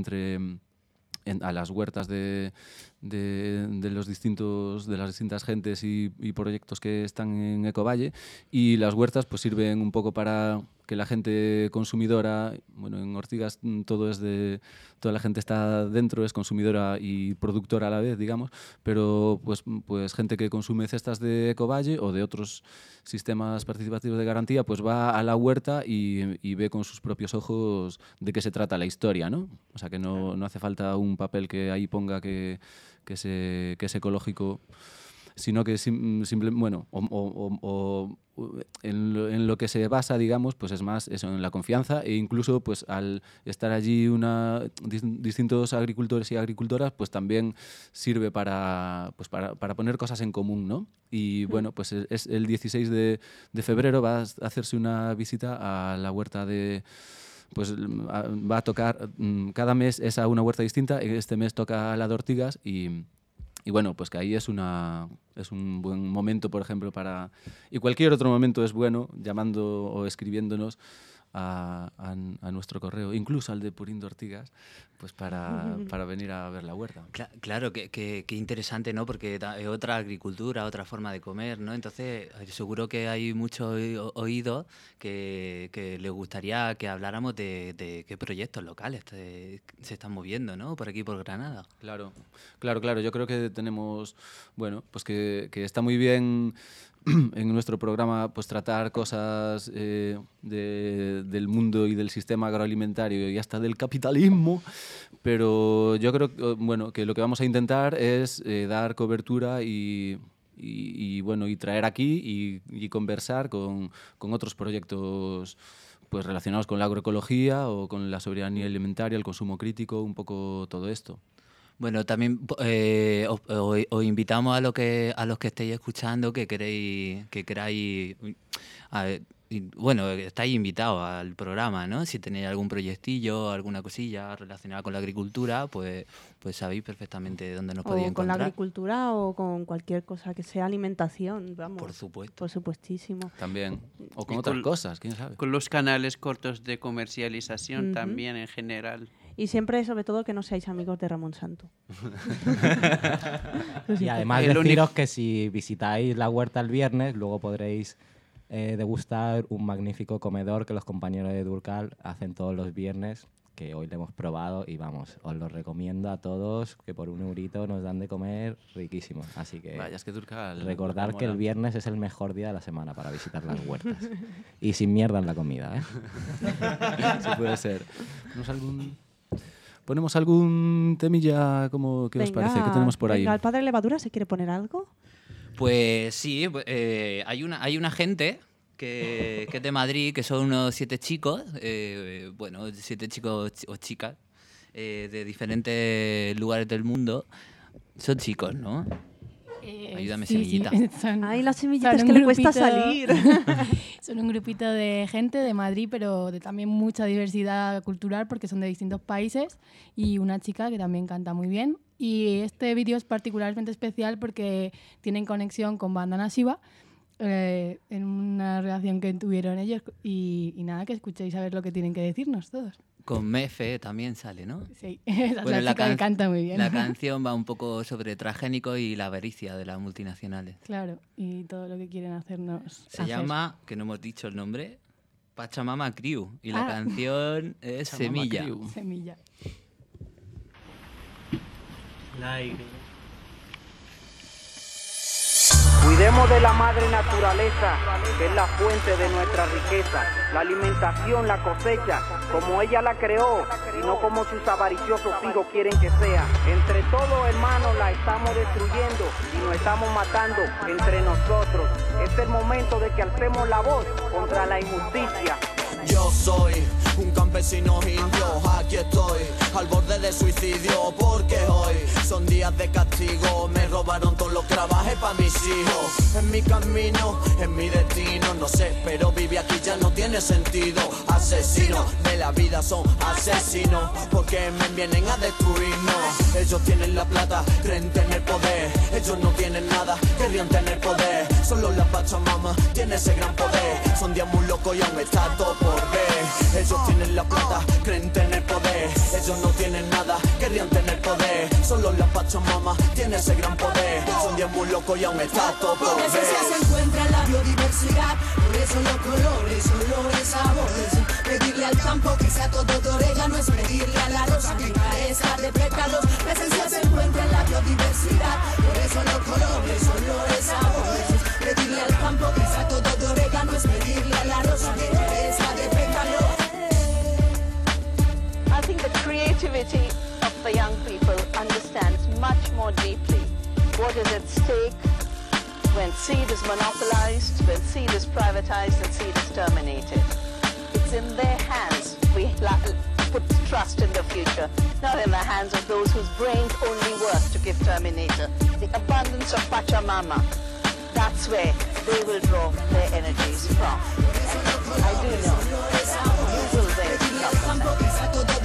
S5: a las huertas de las distintas gentes y proyectos que están en Ecovalle, y las huertas pues sirven un poco para que la gente consumidora, bueno, en Ortigas toda la gente está dentro, es consumidora y productora a la vez, digamos, pero pues gente que consume cestas de Ecovalle o de otros sistemas participativos de garantía, pues va a la huerta y ve con sus propios ojos de qué se trata la historia, ¿no? O sea, que no hace falta un papel que ahí ponga que es ecológico, sino que en lo que se basa, digamos, pues es más eso, en la confianza, e incluso pues al estar allí distintos agricultores y agricultoras, pues también sirve para poner cosas en común, ¿no? Y bueno, pues es el 16 de febrero va a hacerse una visita a la huerta pues va a tocar, cada mes es a una huerta distinta, este mes toca a la de Ortigas, y bueno, pues que ahí es un buen momento, por ejemplo, y cualquier otro momento es bueno, llamando o escribiéndonos a nuestro correo, incluso al de Purindo Ortigas, pues para venir a ver la huerta.
S6: Claro, que interesante, ¿no? Porque es otra agricultura, otra forma de comer, ¿no? Entonces, seguro que hay muchos oídos que les gustaría que habláramos de qué proyectos locales se están moviendo, ¿no? Por aquí, por Granada.
S5: Claro. Yo creo que tenemos, bueno, pues que está muy bien en nuestro programa pues tratar cosas del mundo y del sistema agroalimentario y hasta del capitalismo, pero yo creo bueno, que lo que vamos a intentar es dar cobertura y traer aquí y conversar con otros proyectos pues relacionados con la agroecología o con la soberanía alimentaria, el consumo crítico, un poco todo esto.
S6: Bueno, también os invitamos a los que estéis escuchando que queráis bueno, estáis invitados al programa, ¿no? Si tenéis algún proyectillo, alguna cosilla relacionada con la agricultura, pues sabéis perfectamente dónde nos podéis encontrar.
S4: O con la agricultura o con cualquier cosa que sea alimentación, vamos.
S6: Por supuesto.
S4: Por supuestísimo.
S5: También. O con otras cosas, quién sabe.
S13: Con los canales cortos de comercialización también en general.
S4: Y siempre, sobre todo, que no seáis amigos de Ramón Santo.
S15: Y además deciros que si visitáis la huerta el viernes, luego podréis degustar un magnífico comedor que los compañeros de Durcal hacen todos los viernes, que hoy lo hemos probado y vamos, os lo recomiendo a todos, que por €1 nos dan de comer riquísimo. Así que,
S5: vaya, es que Durcal,
S15: recordar que el viernes es el mejor día de la semana para visitar las huertas. Y sin mierda en la comida, ¿eh?
S5: Sí puede ser. ¿Ponemos algún temilla? ¿Qué os parece? ¿Qué tenemos por ahí?
S4: ¿El padre Levadura se quiere poner algo?
S6: Pues sí, hay una gente que es de Madrid, que son unos 7 chicos, 7 chicos o chicas de diferentes lugares del mundo. Son chicos, ¿no? Ayúdame,
S14: sí,
S6: semillita.
S14: Sí.
S4: Ay, las semillitas que le cuesta salir.
S14: Son un grupito de gente de Madrid, pero de también mucha diversidad cultural porque son de distintos países, y una chica que también canta muy bien. Y este vídeo es particularmente especial porque tienen conexión con Bandana Shiva en una relación que tuvieron ellos, y nada, que escuchéis a ver lo que tienen que decirnos todos.
S6: Con Mefe también sale, ¿no?
S14: Sí, esa es la chica que canta muy bien.
S6: La canción va un poco sobre transgénico y la avaricia de las multinacionales.
S14: Claro, y todo lo que quieren hacernos
S6: Se llama, que no hemos dicho el nombre, Pachamama Crew, y la canción es Semilla.
S14: Semilla.
S16: Cuidemos de la madre naturaleza, que es la fuente de nuestra riqueza, la alimentación, la cosecha, como ella la creó, y no como sus avariciosos hijos quieren que sea. Entre todos, hermanos, la estamos destruyendo y nos estamos matando entre nosotros. Es el momento de que alcemos la voz contra la injusticia.
S1: Yo soy un campesino indio, aquí estoy, al borde de suicidio, porque hoy son días de castigo. Me robaron todo lo que trabajé para mis hijos. En mi camino, en mi destino, no sé, pero vivir aquí ya no tiene sentido. Asesinos de la vida son asesinos, porque me vienen a destruirnos. Ellos tienen la plata, creen tener poder. Ellos no tienen nada, querían tener poder. Solo la Pachamama tiene ese gran poder. Son días muy locos y aún está todo por ver. Ellos tienen la plata, creen tener poder. Ellos no tienen nada, querían tener poder. Solo la Pachamama tiene ese gran poder. Son días muy locos y aún está todo por ver.
S17: En esencia se encuentra la biodiversidad, por eso los colores, olores, sabores. Pedirle al campo que sea todo de orégano es pedirle a la rosa que carezca de pétalos. La esencia se encuentra en la biodiversidad, por eso los colores, olores, sabores. Pedirle al campo que sea todo de orégano es pedirle a la rosa que carezca de pétalos.
S18: I think the creativity of the young people understands much more deeply what is at stake when seed is monopolized, when seed is privatized and seed is terminated. It's in their hands we put trust in the future, not in the hands of those whose brains only work to give terminator. The abundance of Pachamama, that's where they will draw their energies from. I do know you will there come from that.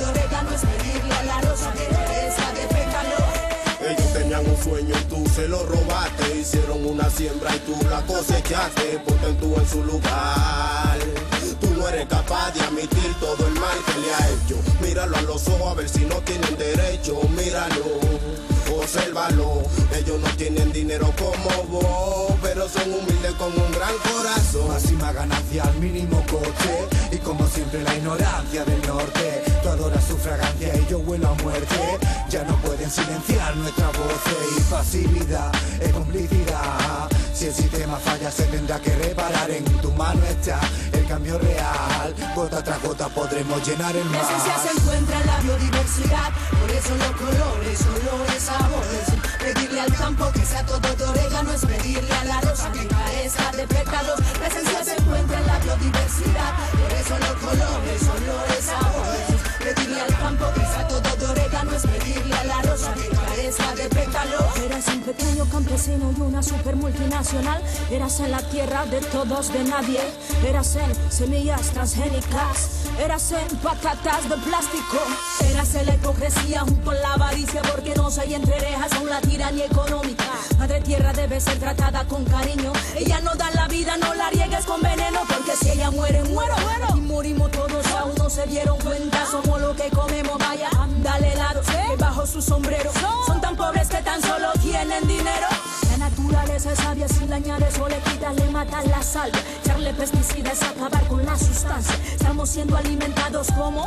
S19: Ellos tenían un sueño y tú se lo robaste. Hicieron una siembra y tú la cosechaste. Ponte tú en su lugar. Tú no eres capaz de admitir todo el mal que le ha hecho. Míralo a los ojos a ver si no tienen derecho. Míralo, obsérvalo. Ellos no tienen dinero como vos, pero son humildes con un gran corazón.
S20: Máxima ganancia al mínimo coste, y como siempre la ignorancia del norte. Tú adoras su fragancia y yo huelo a muerte. Ya no pueden silenciar nuestra voz y pasividad es complicidad. Si el sistema falla se tendrá que reparar. En tu mano está el cambio real. Gota tras gota podremos llenar el mar.
S17: La esencia se encuentra en la biodiversidad, por eso los colores, olores, sabores. Pedirle al campo que sea todo de orégano es pedirle a la rosa que carezca de pétalos. La esencia se encuentra en la biodiversidad, por eso los colores, olores, sabores. Pedirle al campo que sea todo de orégano es pedirle a la rosa que carezca de pétalos.
S21: Eras un pequeño campesino y una super multinacional. Eras en la tierra de todos, de nadie. Eras en semillas transgénicas. Eras en patatas de plástico.
S17: Eras en la hipocresía junto a la avaricia, porque no hay entre orejas con la tiranía económica. Madre tierra debe ser tratada con cariño. Ella no da la vida, no la riegues con veneno, porque si ella muere, muero. Y morimos todos, aún no se dieron cuenta. Somos lo que comemos, vaya, dale helado, que bajo su sombrero son tan pobres que tan solo tienen dinero.
S21: La naturaleza es sabia, si le añades o le quitas, le matas la salvia. Echarle pesticidas, acabar con la sustancia. Estamos siendo alimentados como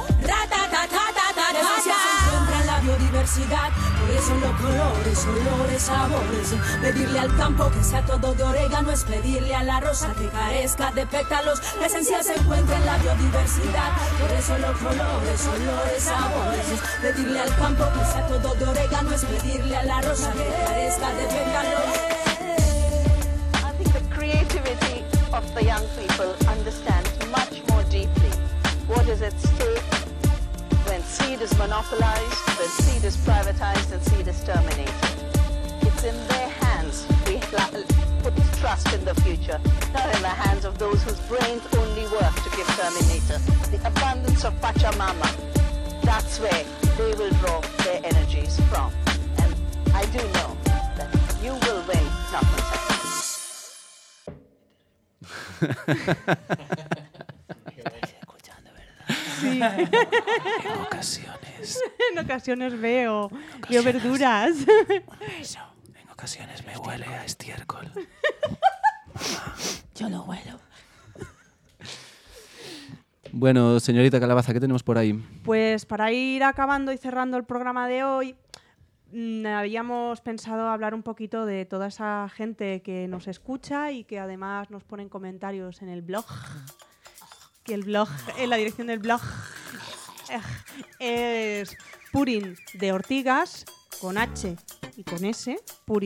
S17: La esencia se encuentra en la biodiversidad, por eso los colores, olores, sabores. Pedirle al campo que sea todo de orégano es pedirle a la rosa que carezca de pétalos. La esencia se encuentra en la biodiversidad, por eso los colores, olores, sabores. Pedirle al campo que sea todo de orégano es pedirle a la rosa que carezca de pétalos.
S18: of the young people understands much more deeply what is at stake when seed is monopolized, when seed is privatized and seed is terminated. It's in their hands we put trust in the future, not in the hands of those whose brains only work to give Terminator. The abundance of Pachamama, that's where they will draw their energies from. And I do know that you will win, Knockman
S4: Sí.
S5: En ocasiones.
S4: En ocasiones veo verduras.
S5: Eso, en ocasiones me huele a estiércol.
S4: Yo lo huelo.
S5: Bueno, señorita Calabaza, ¿qué tenemos por ahí?
S4: Pues para ir acabando y cerrando el programa de hoy, habíamos pensado hablar un poquito de toda esa gente que nos escucha y que además nos ponen comentarios en el blog. Que el blog, en la dirección del blog es Purin de Ortigas, con H y con S,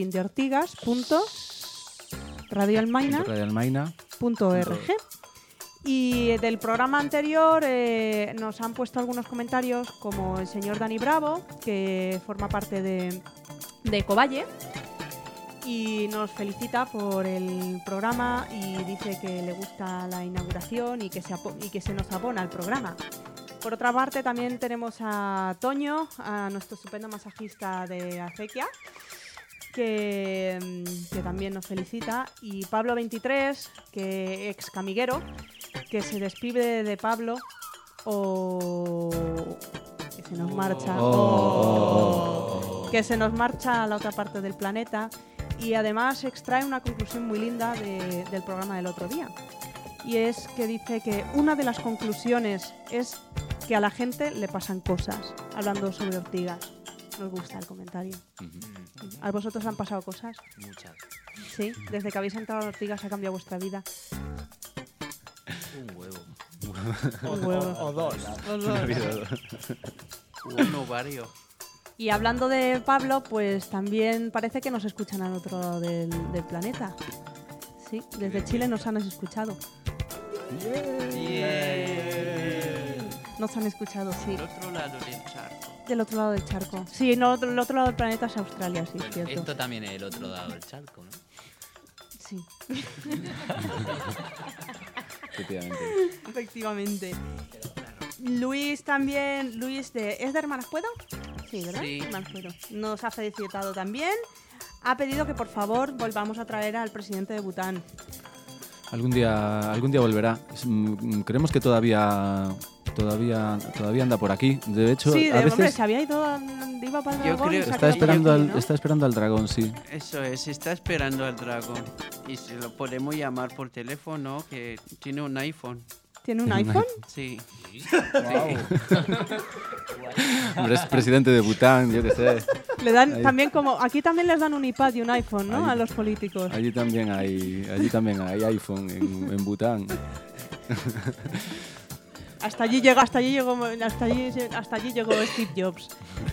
S4: purindeortigas.radioalmaina.org. Y del programa anterior nos han puesto algunos comentarios, como el señor Dani Bravo, que forma parte de Ecovalle, y nos felicita por el programa y dice que le gusta la inauguración y que se nos abona al programa. Por otra parte, también tenemos a Toño, a nuestro estupendo masajista de Acequia, que también nos felicita, y Pablo 23, que ex camiguero, que se despide de Pablo o que se nos marcha que se nos marcha a la otra parte del planeta, y además extrae una conclusión muy linda del programa del otro día, y es que dice que una de las conclusiones es que a la gente le pasan cosas, hablando sobre Ortigas. Nos gusta el comentario. ¿A vosotros han pasado cosas?
S6: Muchas.
S4: Sí, desde que habéis entrado a Ortigas ha cambiado vuestra vida.
S6: Un huevo.
S4: Un huevo.
S7: O dos.
S13: Uno, varios.
S4: Y hablando de Pablo, pues también parece que nos escuchan al otro lado del planeta. Sí, desde Chile nos han escuchado. Nos han escuchado, sí.
S13: Del otro lado del charco.
S4: Del otro lado del charco. Sí, no, el otro lado del planeta es Australia, sí, es cierto.
S6: Esto también es el otro lado del charco, ¿no?
S4: Sí.
S5: Efectivamente.
S4: Luis también, ¿es de Hermanas Puedo? Sí, ¿verdad?
S13: Sí.
S4: Hermanas Puedo. Nos ha felicitado también. Ha pedido que por favor volvamos a traer al presidente de Bután.
S5: Algún día volverá. Creemos que todavía anda por aquí. De hecho,
S4: sí,
S5: a veces
S4: hombre, se había ido, iba para el dragón.
S5: está esperando al dragón, sí.
S13: Eso es, está esperando al dragón. Y se lo podemos llamar por teléfono, que tiene un iPhone.
S4: ¿Tiene un iPhone?
S13: Sí.
S5: Wow. Hombre, es presidente de Bután, yo qué sé.
S4: Le dan también aquí también les dan un iPad y un iPhone, ¿no? A los políticos.
S5: Allí también hay iPhone en Bután.
S4: Hasta allí llegó Steve Jobs.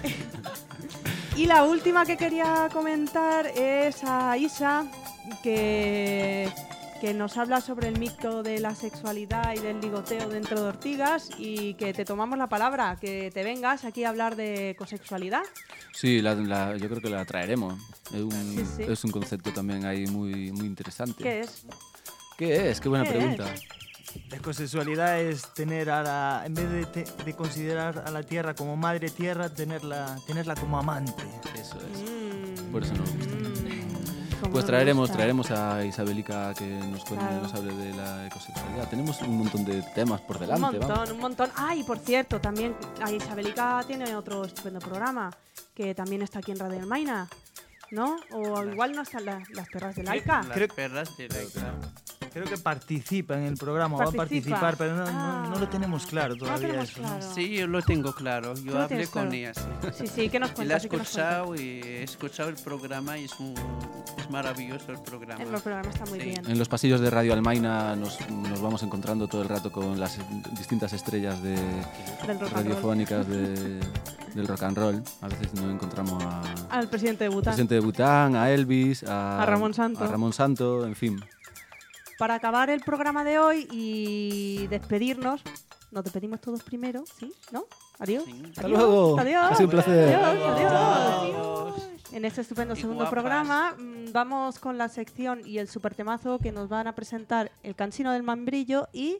S4: Y la última que quería comentar es a Isa, que nos habla sobre el mito de la sexualidad y del ligoteo dentro de Ortigas, y que te tomamos la palabra, que te vengas aquí a hablar de ecosexualidad.
S5: Sí, yo creo que la traeremos.
S4: Sí.
S5: Es un concepto también ahí muy, muy interesante.
S4: ¿Qué es?
S5: ¿Qué es? Qué buena pregunta.
S7: La ecosexualidad es tener en vez de considerar a la tierra como madre tierra, tenerla como amante.
S5: Eso es. Por eso nos gusta. Pues traeremos a Isabelica que nos hable de la ecosexualidad. Tenemos un montón de temas por delante.
S4: Un montón. Y por cierto, también Isabelica tiene otro estupendo programa que también está aquí en Radio Almaina, ¿no? O igual no están las perras de Laica.
S13: Las perras de Laica.
S7: Creo que participa en el programa, va a participar, pero no lo tenemos claro todavía.
S13: Sí, yo lo tengo claro. Yo hablé con ella.
S4: Sí, ¿qué nos cuentas?
S13: Y he escuchado el programa y es maravilloso el programa.
S4: El programa está muy bien.
S5: En los pasillos de Radio Almaina nos vamos encontrando todo el rato con las distintas estrellas radiofónicas del rock and roll. A veces nos encontramos
S4: al presidente de Bután.
S5: A Elvis, a
S4: Ramón Santo.
S5: A Ramón Santo, en fin.
S4: para acabar el programa de hoy y despedirnos, nos despedimos todos primero, ¿sí? ¿No? Adiós.
S5: Hasta luego.
S4: Adiós.
S5: Ha sido un placer.
S4: Adiós. En este estupendo segundo programa vamos con la sección y el supertemazo que nos van a presentar el Cansino del Membrillo y...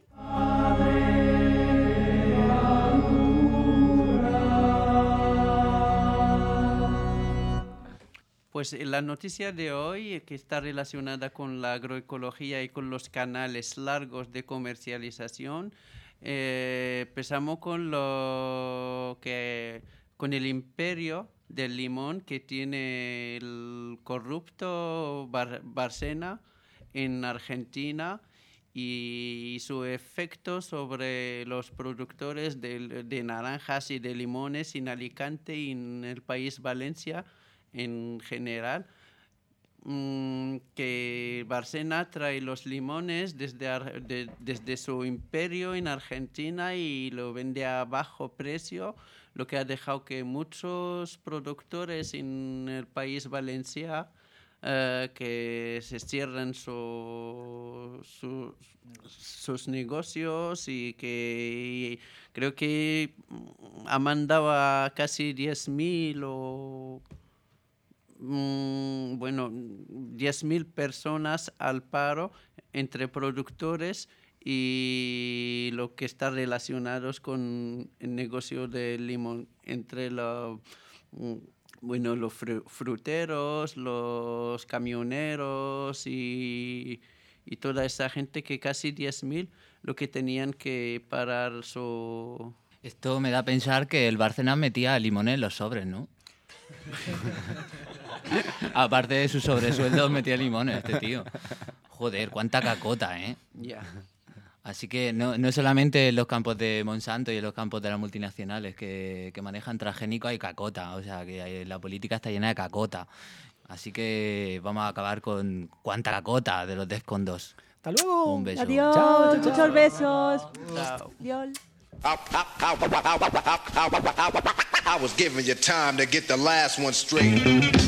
S13: Pues la noticia de hoy, que está relacionada con la agroecología y con los canales largos de comercialización, empezamos con con el imperio del limón que tiene el corrupto Bárcena en Argentina y su efecto sobre los productores de naranjas y de limones en Alicante y en el país Valencia en general, que Bárcena trae los limones desde su imperio en Argentina y lo vende a bajo precio, lo que ha dejado que muchos productores en el país Valencia que se cierren sus negocios y que creo que ha mandado a casi 10.000 o 10.000 personas al paro entre productores y lo que está relacionados con el negocio del limón, entre los fruteros, los camioneros y toda esa gente, que casi 10.000 lo que tenían que parar su...
S6: Esto me da a pensar que el Bárcena metía limones en los sobres, ¿no? Aparte de su sobresueldo, metía limones este tío. Joder, cuánta cacota, ¿eh?
S13: Ya.
S6: Así que no es solamente en los campos de Monsanto y en los campos de las multinacionales que manejan transgénicos, hay cacota. O sea, que la política está llena de cacota. Así que vamos a acabar con cuánta cacota de los Defcon 2.
S5: Hasta luego.
S6: Un beso.
S4: Adiós.
S5: Chao, chao,
S4: Muchos
S5: chao.
S4: besos.
S13: Chao.
S4: Adiós.
S19: I was giving you time to get the last one straight.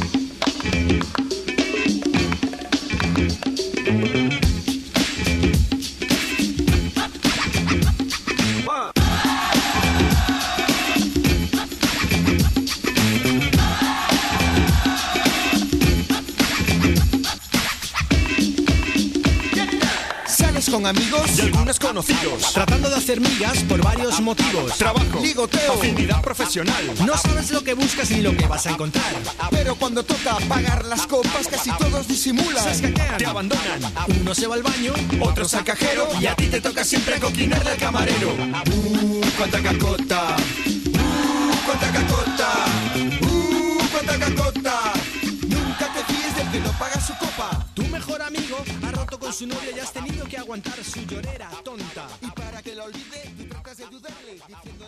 S2: Sales con amigos y algunos conocidos, tratando de hacer migas por varios motivos. Trabajo, ligoteo, afinidad profesional. No sabes lo que buscas ni lo que vas a encontrar. Pero cuando toca pagar las copas, casi todos disimulan. Se escaquean, te abandonan. Uno se va al baño, otros al cajero, y a ti te toca siempre coquinar del camarero. Cuánta cacota. Cuánta cacota. Cuánta cacota. Nunca te fíes del que no paga su copa. Tu mejor amigo ha roto con su novia y has tenido que aguantar su llorera tonta. Y para que lo olvide, tú tratas de ayudarle diciendo...